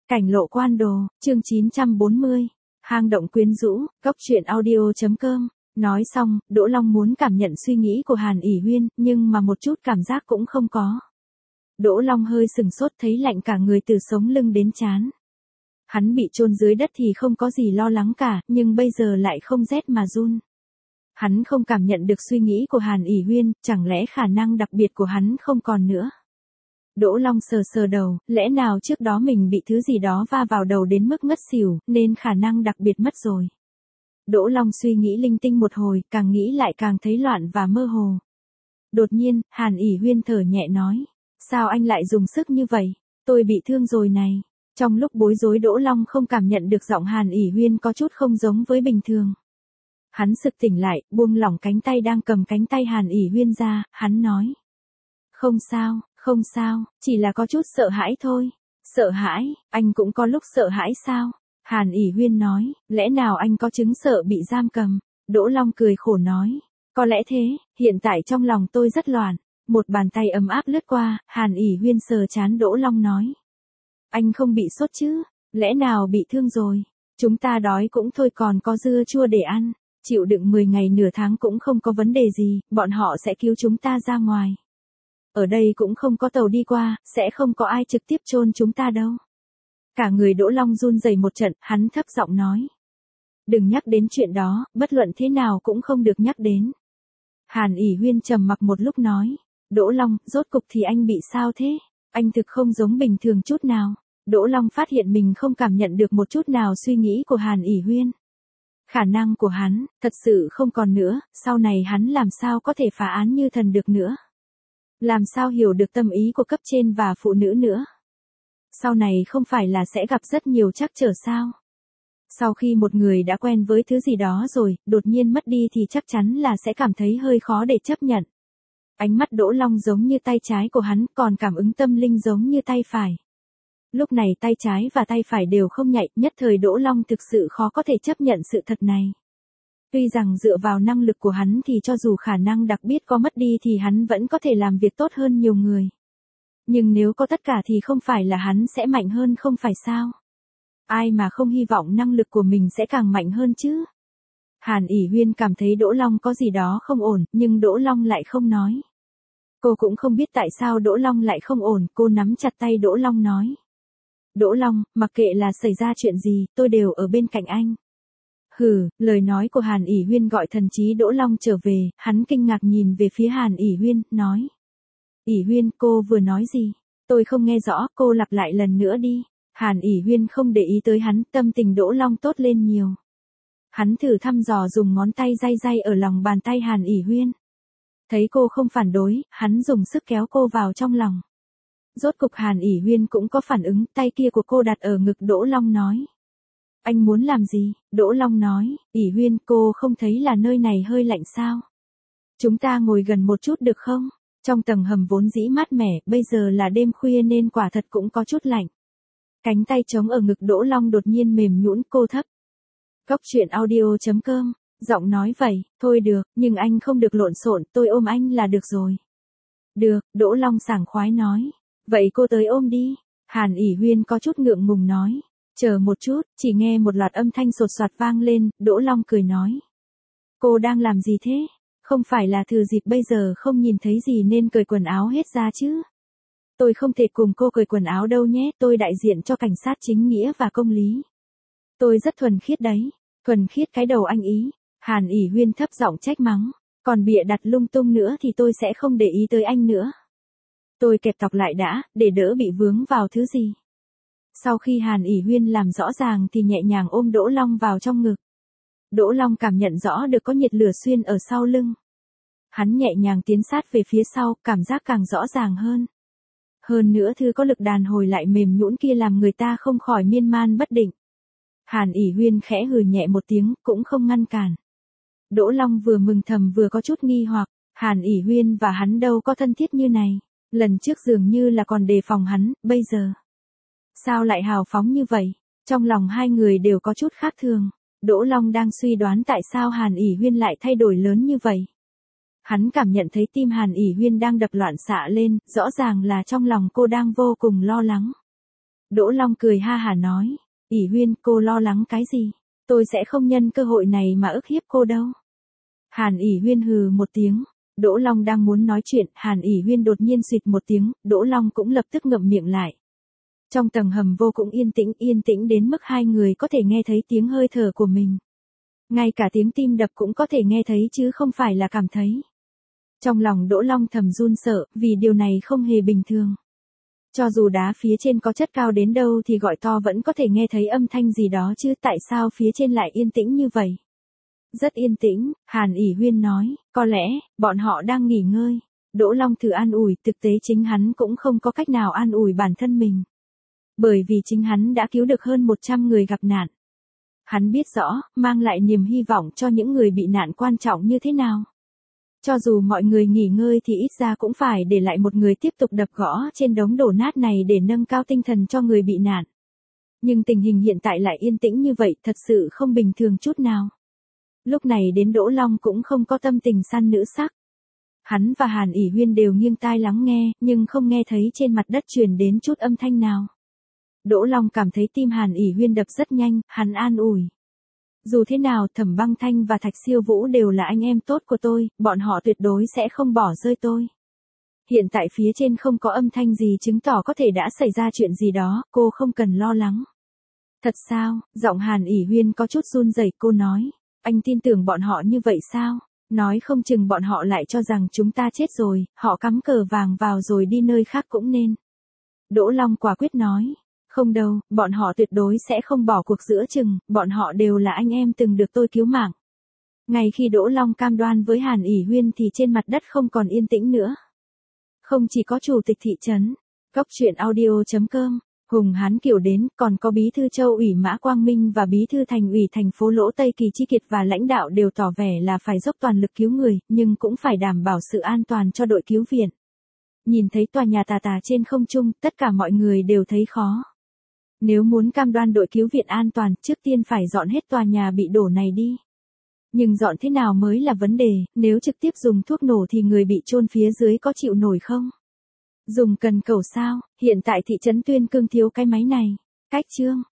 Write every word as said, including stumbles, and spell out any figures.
Cảnh lộ quan đồ, chương chín trăm bốn mươi. Hang động quyến rũ, góc truyện audio.com. Nói xong, Đỗ Long muốn cảm nhận suy nghĩ của Hàn ỷ Huyên, nhưng mà một chút cảm giác cũng không có. Đỗ Long hơi sừng sốt thấy lạnh cả người từ sống lưng đến trán. Hắn bị chôn dưới đất thì không có gì lo lắng cả, nhưng bây giờ lại không rét mà run. Hắn không cảm nhận được suy nghĩ của Hàn ỷ Huyên, chẳng lẽ khả năng đặc biệt của hắn không còn nữa. Đỗ Long sờ sờ đầu, lẽ nào trước đó mình bị thứ gì đó va vào đầu đến mức ngất xỉu, nên khả năng đặc biệt mất rồi. Đỗ Long suy nghĩ linh tinh một hồi, càng nghĩ lại càng thấy loạn và mơ hồ. Đột nhiên, Hàn ỷ Huyên thở nhẹ nói, sao anh lại dùng sức như vậy, tôi bị thương rồi này. Trong lúc bối rối Đỗ Long không cảm nhận được giọng Hàn ỷ Huyên có chút không giống với bình thường. Hắn sực tỉnh lại, buông lỏng cánh tay đang cầm cánh tay Hàn ỷ Huyên ra, hắn nói. Không sao, không sao, chỉ là có chút sợ hãi thôi. Sợ hãi, anh cũng có lúc sợ hãi sao? Hàn ỷ Huyên nói, lẽ nào anh có chứng sợ bị giam cầm? Đỗ Long cười khổ nói, có lẽ thế, hiện tại trong lòng tôi rất loạn. Một bàn tay ấm áp lướt qua, Hàn ỷ Huyên sờ trán Đỗ Long nói. Anh không bị sốt chứ? Lẽ nào bị thương rồi? Chúng ta đói cũng thôi còn có dưa chua để ăn. Chịu đựng mười ngày nửa tháng cũng không có vấn đề gì, bọn họ sẽ cứu chúng ta ra ngoài. Ở đây cũng không có tàu đi qua, sẽ không có ai trực tiếp chôn chúng ta đâu. Cả người Đỗ Long run rẩy một trận, hắn thấp giọng nói. Đừng nhắc đến chuyện đó, bất luận thế nào cũng không được nhắc đến. Hàn ỷ Huyên trầm mặc một lúc nói. Đỗ Long, rốt cục thì anh bị sao thế? Anh thực không giống bình thường chút nào. Đỗ Long phát hiện mình không cảm nhận được một chút nào suy nghĩ của Hàn ỷ Huyên. Khả năng của hắn, thật sự không còn nữa, sau này hắn làm sao có thể phá án như thần được nữa. Làm sao hiểu được tâm ý của cấp trên và phụ nữ nữa. Sau này không phải là sẽ gặp rất nhiều trắc trở sao. Sau khi một người đã quen với thứ gì đó rồi, đột nhiên mất đi thì chắc chắn là sẽ cảm thấy hơi khó để chấp nhận. Ánh mắt Đỗ Long giống như tay trái của hắn, còn cảm ứng tâm linh giống như tay phải. Lúc này tay trái và tay phải đều không nhạy, nhất thời Đỗ Long thực sự khó có thể chấp nhận sự thật này. Tuy rằng dựa vào năng lực của hắn thì cho dù khả năng đặc biệt có mất đi thì hắn vẫn có thể làm việc tốt hơn nhiều người. Nhưng nếu có tất cả thì không phải là hắn sẽ mạnh hơn không phải sao? Ai mà không hy vọng năng lực của mình sẽ càng mạnh hơn chứ? Hàn ỷ Huyên cảm thấy Đỗ Long có gì đó không ổn, nhưng Đỗ Long lại không nói. Cô cũng không biết tại sao Đỗ Long lại không ổn, cô nắm chặt tay Đỗ Long nói. Đỗ Long, mặc kệ là xảy ra chuyện gì, tôi đều ở bên cạnh anh. Hừ, lời nói của Hàn ỷ Huyên gọi thần trí Đỗ Long trở về, hắn kinh ngạc nhìn về phía Hàn ỷ Huyên, nói. ỷ Huyên, cô vừa nói gì? Tôi không nghe rõ, cô lặp lại lần nữa đi. Hàn ỷ Huyên không để ý tới hắn, tâm tình Đỗ Long tốt lên nhiều. Hắn thử thăm dò dùng ngón tay day day ở lòng bàn tay Hàn ỷ Huyên. Thấy cô không phản đối, hắn dùng sức kéo cô vào trong lòng. Rốt cục Hàn ỷ Huyên cũng có phản ứng, tay kia của cô đặt ở ngực Đỗ Long nói. Anh muốn làm gì? Đỗ Long nói, ỷ Huyên, cô không thấy là nơi này hơi lạnh sao? Chúng ta ngồi gần một chút được không? Trong tầng hầm vốn dĩ mát mẻ, bây giờ là đêm khuya nên quả thật cũng có chút lạnh. Cánh tay trống ở ngực Đỗ Long đột nhiên mềm nhũn, cô thấp. Góc truyện audio.com, giọng nói vậy, thôi được, nhưng anh không được lộn xộn, tôi ôm anh là được rồi. Được, Đỗ Long sảng khoái nói. Vậy cô tới ôm đi. Hàn ỷ Huyên có chút ngượng ngùng nói. Chờ một chút, chỉ nghe một loạt âm thanh sột soạt vang lên, Đỗ Long cười nói. Cô đang làm gì thế? Không phải là thừa dịp bây giờ không nhìn thấy gì nên cởi quần áo hết ra chứ? Tôi không thể cùng cô cởi quần áo đâu nhé, tôi đại diện cho cảnh sát chính nghĩa và công lý. Tôi rất thuần khiết đấy. Thuần khiết cái đầu anh ý. Hàn ỷ Huyên thấp giọng trách mắng. Còn bịa đặt lung tung nữa thì tôi sẽ không để ý tới anh nữa. Tôi kẹp tóc lại đã, để đỡ bị vướng vào thứ gì. Sau khi Hàn ỷ Huyên làm rõ ràng thì nhẹ nhàng ôm Đỗ Long vào trong ngực. Đỗ Long cảm nhận rõ được có nhiệt lửa xuyên ở sau lưng. Hắn nhẹ nhàng tiến sát về phía sau, cảm giác càng rõ ràng hơn. Hơn nữa thứ có lực đàn hồi lại mềm nhũn kia làm người ta không khỏi miên man bất định. Hàn ỷ Huyên khẽ hừ nhẹ một tiếng, cũng không ngăn cản. Đỗ Long vừa mừng thầm vừa có chút nghi hoặc, Hàn ỷ Huyên và hắn đâu có thân thiết như này. Lần trước dường như là còn đề phòng hắn, bây giờ. Sao lại hào phóng như vậy? Trong lòng hai người đều có chút khác thường. Đỗ Long đang suy đoán tại sao Hàn ỷ Huyên lại thay đổi lớn như vậy. Hắn cảm nhận thấy tim Hàn ỷ Huyên đang đập loạn xạ lên, rõ ràng là trong lòng cô đang vô cùng lo lắng. Đỗ Long cười ha hả nói, ỷ Huyên cô lo lắng cái gì, tôi sẽ không nhân cơ hội này mà ức hiếp cô đâu. Hàn ỷ Huyên hừ một tiếng, Đỗ Long đang muốn nói chuyện, Hàn ỷ Huyên đột nhiên xịt một tiếng, Đỗ Long cũng lập tức ngậm miệng lại. Trong tầng hầm vô cùng yên tĩnh, yên tĩnh đến mức hai người có thể nghe thấy tiếng hơi thở của mình. Ngay cả tiếng tim đập cũng có thể nghe thấy chứ không phải là cảm thấy. Trong lòng Đỗ Long thầm run sợ, vì điều này không hề bình thường. Cho dù đá phía trên có chất cao đến đâu thì gọi to vẫn có thể nghe thấy âm thanh gì đó chứ, tại sao phía trên lại yên tĩnh như vậy? Rất yên tĩnh, Hàn ỷ Huyên nói, có lẽ, bọn họ đang nghỉ ngơi. Đỗ Long thử an ủi, thực tế chính hắn cũng không có cách nào an ủi bản thân mình. Bởi vì chính hắn đã cứu được hơn một trăm người gặp nạn. Hắn biết rõ, mang lại niềm hy vọng cho những người bị nạn quan trọng như thế nào. Cho dù mọi người nghỉ ngơi thì ít ra cũng phải để lại một người tiếp tục đập gõ trên đống đổ nát này để nâng cao tinh thần cho người bị nạn. Nhưng tình hình hiện tại lại yên tĩnh như vậy thật sự không bình thường chút nào. Lúc này đến Đỗ Long cũng không có tâm tình săn nữ sắc. Hắn và Hàn ỷ Huyên đều nghiêng tai lắng nghe, nhưng không nghe thấy trên mặt đất truyền đến chút âm thanh nào. Đỗ Long cảm thấy tim Hàn ỷ Huyên đập rất nhanh, hắn an ủi. Dù thế nào Thẩm Băng Thanh và Thạch Siêu Vũ đều là anh em tốt của tôi, bọn họ tuyệt đối sẽ không bỏ rơi tôi. Hiện tại phía trên không có âm thanh gì chứng tỏ có thể đã xảy ra chuyện gì đó, cô không cần lo lắng. Thật sao? Giọng Hàn ỷ Huyên có chút run rẩy, cô nói. Anh tin tưởng bọn họ như vậy sao? Nói không chừng bọn họ lại cho rằng chúng ta chết rồi, họ cắm cờ vàng vào rồi đi nơi khác cũng nên. Đỗ Long quả quyết nói. Không đâu, bọn họ tuyệt đối sẽ không bỏ cuộc giữa chừng, bọn họ đều là anh em từng được tôi cứu mạng. Ngay khi Đỗ Long cam đoan với Hàn ỷ Huyên thì trên mặt đất không còn yên tĩnh nữa. Không chỉ có chủ tịch thị trấn, Cóc truyện audio chấm com, Hùng Hán Kiều đến, còn có bí thư Châu ủy Mã Quang Minh và bí thư thành ủy thành phố Lỗ Tây Kỳ Chi Kiệt và lãnh đạo đều tỏ vẻ là phải dốc toàn lực cứu người, nhưng cũng phải đảm bảo sự an toàn cho đội cứu viện. Nhìn thấy tòa nhà tà tà trên không trung, tất cả mọi người đều thấy khó. Nếu muốn cam đoan đội cứu viện an toàn, trước tiên phải dọn hết tòa nhà bị đổ này đi. Nhưng dọn thế nào mới là vấn đề, nếu trực tiếp dùng thuốc nổ thì người bị chôn phía dưới có chịu nổi không? Dùng cần cầu sao, hiện tại thị trấn Tuyên Cương thiếu cái máy này. Cách chương